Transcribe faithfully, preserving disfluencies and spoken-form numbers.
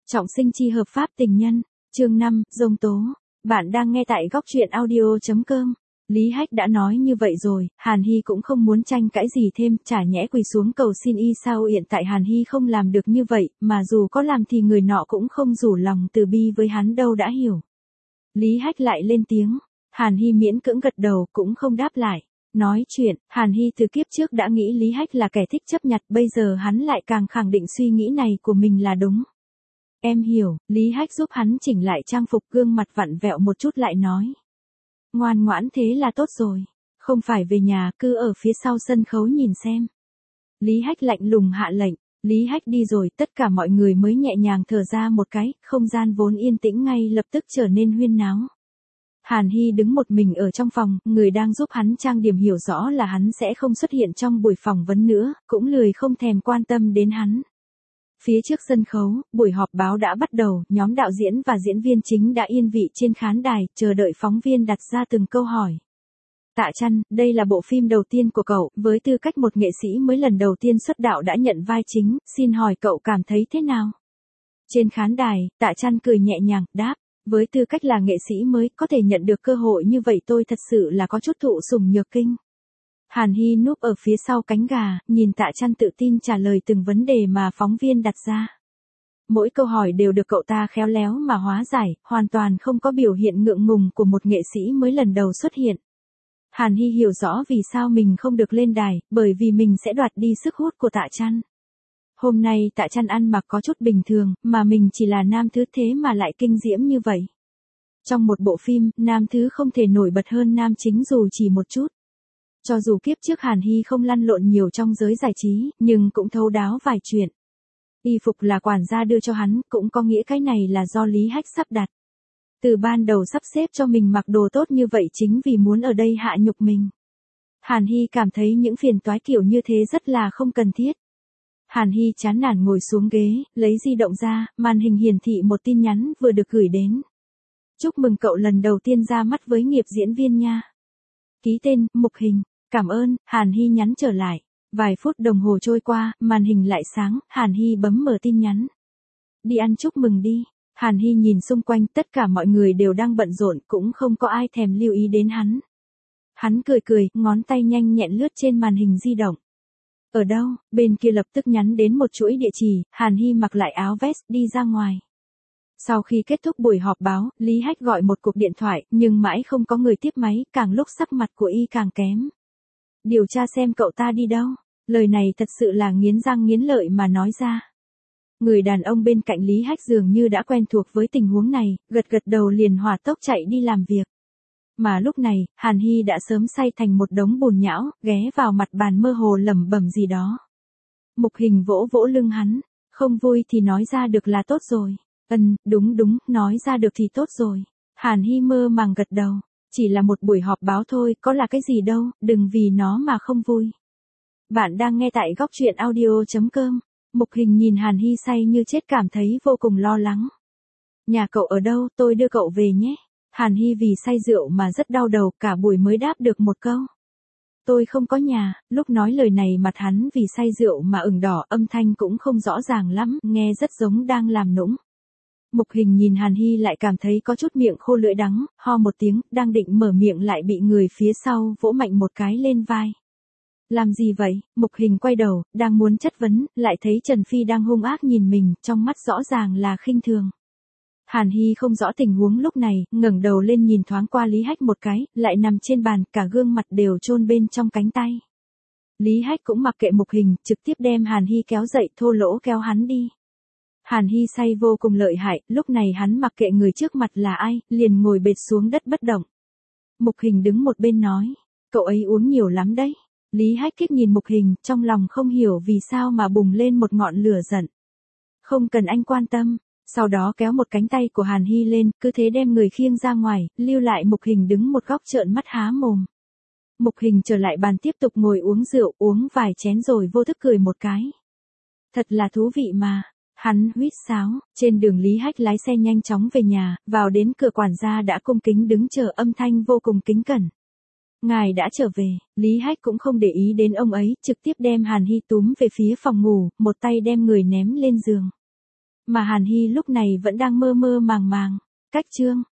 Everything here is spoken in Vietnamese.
Trọng sinh chi hợp pháp tình nhân, chương năm, giông tố. Bạn đang nghe tại góc truyện audio chấm com. Lý Hách đã nói như vậy rồi, Hàn Hy cũng không muốn tranh cãi gì thêm, chả nhẽ quỳ xuống cầu xin y sao. Hiện tại Hàn Hy không làm được như vậy, mà dù có làm thì người nọ cũng không rủ lòng từ bi với hắn đâu đã hiểu. Lý Hách lại lên tiếng, Hàn Hy miễn cưỡng gật đầu cũng không đáp lại. Nói chuyện, Hàn Hy từ kiếp trước đã nghĩ Lý Hách là kẻ thích chấp nhặt, bây giờ hắn lại càng khẳng định suy nghĩ này của mình là đúng. Em hiểu, Lý Hách giúp hắn chỉnh lại trang phục, gương mặt vặn vẹo một chút lại nói. Ngoan ngoãn thế là tốt rồi, không phải về nhà, cứ ở phía sau sân khấu nhìn xem. Lý Hách lạnh lùng hạ lệnh, Lý Hách đi rồi, tất cả mọi người mới nhẹ nhàng thở ra một cái, không gian vốn yên tĩnh ngay lập tức trở nên huyên náo. Hàn Hy đứng một mình ở trong phòng, người đang giúp hắn trang điểm hiểu rõ là hắn sẽ không xuất hiện trong buổi phỏng vấn nữa, cũng lười không thèm quan tâm đến hắn. Phía trước sân khấu, buổi họp báo đã bắt đầu, nhóm đạo diễn và diễn viên chính đã yên vị trên khán đài, chờ đợi phóng viên đặt ra từng câu hỏi. Tạ Chăn, đây là bộ phim đầu tiên của cậu, với tư cách một nghệ sĩ mới lần đầu tiên xuất đạo đã nhận vai chính, xin hỏi cậu cảm thấy thế nào? Trên khán đài, Tạ Chăn cười nhẹ nhàng, đáp, với tư cách là nghệ sĩ mới, có thể nhận được cơ hội như vậy tôi thật sự là có chút thụ sủng nhược kinh. Hàn Hy núp ở phía sau cánh gà, nhìn Tạ Chăn tự tin trả lời từng vấn đề mà phóng viên đặt ra. Mỗi câu hỏi đều được cậu ta khéo léo mà hóa giải, hoàn toàn không có biểu hiện ngượng ngùng của một nghệ sĩ mới lần đầu xuất hiện. Hàn Hy hiểu rõ vì sao mình không được lên đài, bởi vì mình sẽ đoạt đi sức hút của Tạ Chăn. Hôm nay Tạ Chăn ăn mặc có chút bình thường, mà mình chỉ là nam thứ thế mà lại kinh diễm như vậy. Trong một bộ phim, nam thứ không thể nổi bật hơn nam chính dù chỉ một chút. Cho dù kiếp trước Hàn Hy không lăn lộn nhiều trong giới giải trí, nhưng cũng thấu đáo vài chuyện. Y phục là quản gia đưa cho hắn, cũng có nghĩa cái này là do Lý Hách sắp đặt. Từ ban đầu sắp xếp cho mình mặc đồ tốt như vậy chính vì muốn ở đây hạ nhục mình. Hàn Hy cảm thấy những phiền toái kiểu như thế rất là không cần thiết. Hàn Hy chán nản ngồi xuống ghế, lấy di động ra, màn hình hiển thị một tin nhắn vừa được gửi đến. Chúc mừng cậu lần đầu tiên ra mắt với nghiệp diễn viên nha. Ký tên, Mục Hình. Cảm ơn, Hàn Hy nhắn trở lại. Vài phút đồng hồ trôi qua, màn hình lại sáng, Hàn Hy bấm mở tin nhắn. Đi ăn chúc mừng đi. Hàn Hy nhìn xung quanh, tất cả mọi người đều đang bận rộn, cũng không có ai thèm lưu ý đến hắn. Hắn cười cười, ngón tay nhanh nhẹn lướt trên màn hình di động. Ở đâu? Bên kia lập tức nhắn đến một chuỗi địa chỉ, Hàn Hy mặc lại áo vest, đi ra ngoài. Sau khi kết thúc buổi họp báo, Lý Hách gọi một cuộc điện thoại, nhưng mãi không có người tiếp máy, càng lúc sắc mặt của y càng kém. Điều tra xem cậu ta đi đâu. Lời này thật sự là nghiến răng nghiến lợi mà nói ra. Người đàn ông bên cạnh Lý Hách dường như đã quen thuộc với tình huống này, gật gật đầu liền hỏa tốc chạy đi làm việc. Mà lúc này, Hàn Hy đã sớm say thành một đống bùn nhão, ghé vào mặt bàn mơ hồ lẩm bẩm gì đó. Mục Hình vỗ vỗ lưng hắn, không vui thì nói ra được là tốt rồi. Ừm, đúng đúng, nói ra được thì tốt rồi. Hàn Hy mơ màng gật đầu. Chỉ là một buổi họp báo thôi, có là cái gì đâu, đừng vì nó mà không vui. Bạn đang nghe tại góc truyện audio chấm com. Mục Hình nhìn Hàn Hy say như chết cảm thấy vô cùng lo lắng. Nhà cậu ở đâu, tôi đưa cậu về nhé. Hàn Hy vì say rượu mà rất đau đầu, cả buổi mới đáp được một câu. Tôi không có nhà. Lúc nói lời này mặt hắn vì say rượu mà ửng đỏ, âm thanh cũng không rõ ràng lắm, nghe rất giống đang làm nũng. Mục Hình nhìn Hàn Hy lại cảm thấy có chút miệng khô lưỡi đắng, ho một tiếng, đang định mở miệng lại bị người phía sau vỗ mạnh một cái lên vai. Làm gì vậy? Mục Hình quay đầu, đang muốn chất vấn, lại thấy Trần Phi đang hung ác nhìn mình, trong mắt rõ ràng là khinh thường. Hàn Hy không rõ tình huống lúc này, ngẩng đầu lên nhìn thoáng qua Lý Hách một cái, lại nằm trên bàn, cả gương mặt đều chôn bên trong cánh tay. Lý Hách cũng mặc kệ Mục Hình, trực tiếp đem Hàn Hy kéo dậy, thô lỗ kéo hắn đi. Hàn Hy say vô cùng lợi hại, lúc này hắn mặc kệ người trước mặt là ai, liền ngồi bệt xuống đất bất động. Mục Hình đứng một bên nói, cậu ấy uống nhiều lắm đấy. Lý Hách kích nhìn Mục Hình, trong lòng không hiểu vì sao mà bùng lên một ngọn lửa giận. Không cần anh quan tâm, sau đó kéo một cánh tay của Hàn Hy lên, cứ thế đem người khiêng ra ngoài, lưu lại Mục Hình đứng một góc trợn mắt há mồm. Mục Hình trở lại bàn tiếp tục ngồi uống rượu, uống vài chén rồi vô thức cười một cái. Thật là thú vị mà. Hắn huýt sáo, trên đường Lý Hách lái xe nhanh chóng về nhà, vào đến cửa quản gia đã cung kính đứng chờ, âm thanh vô cùng kính cẩn. Ngài đã trở về, Lý Hách cũng không để ý đến ông ấy, trực tiếp đem Hàn Hy túm về phía phòng ngủ, một tay đem người ném lên giường. mà Hàn Hy lúc này vẫn đang mơ mơ màng màng. Cách chương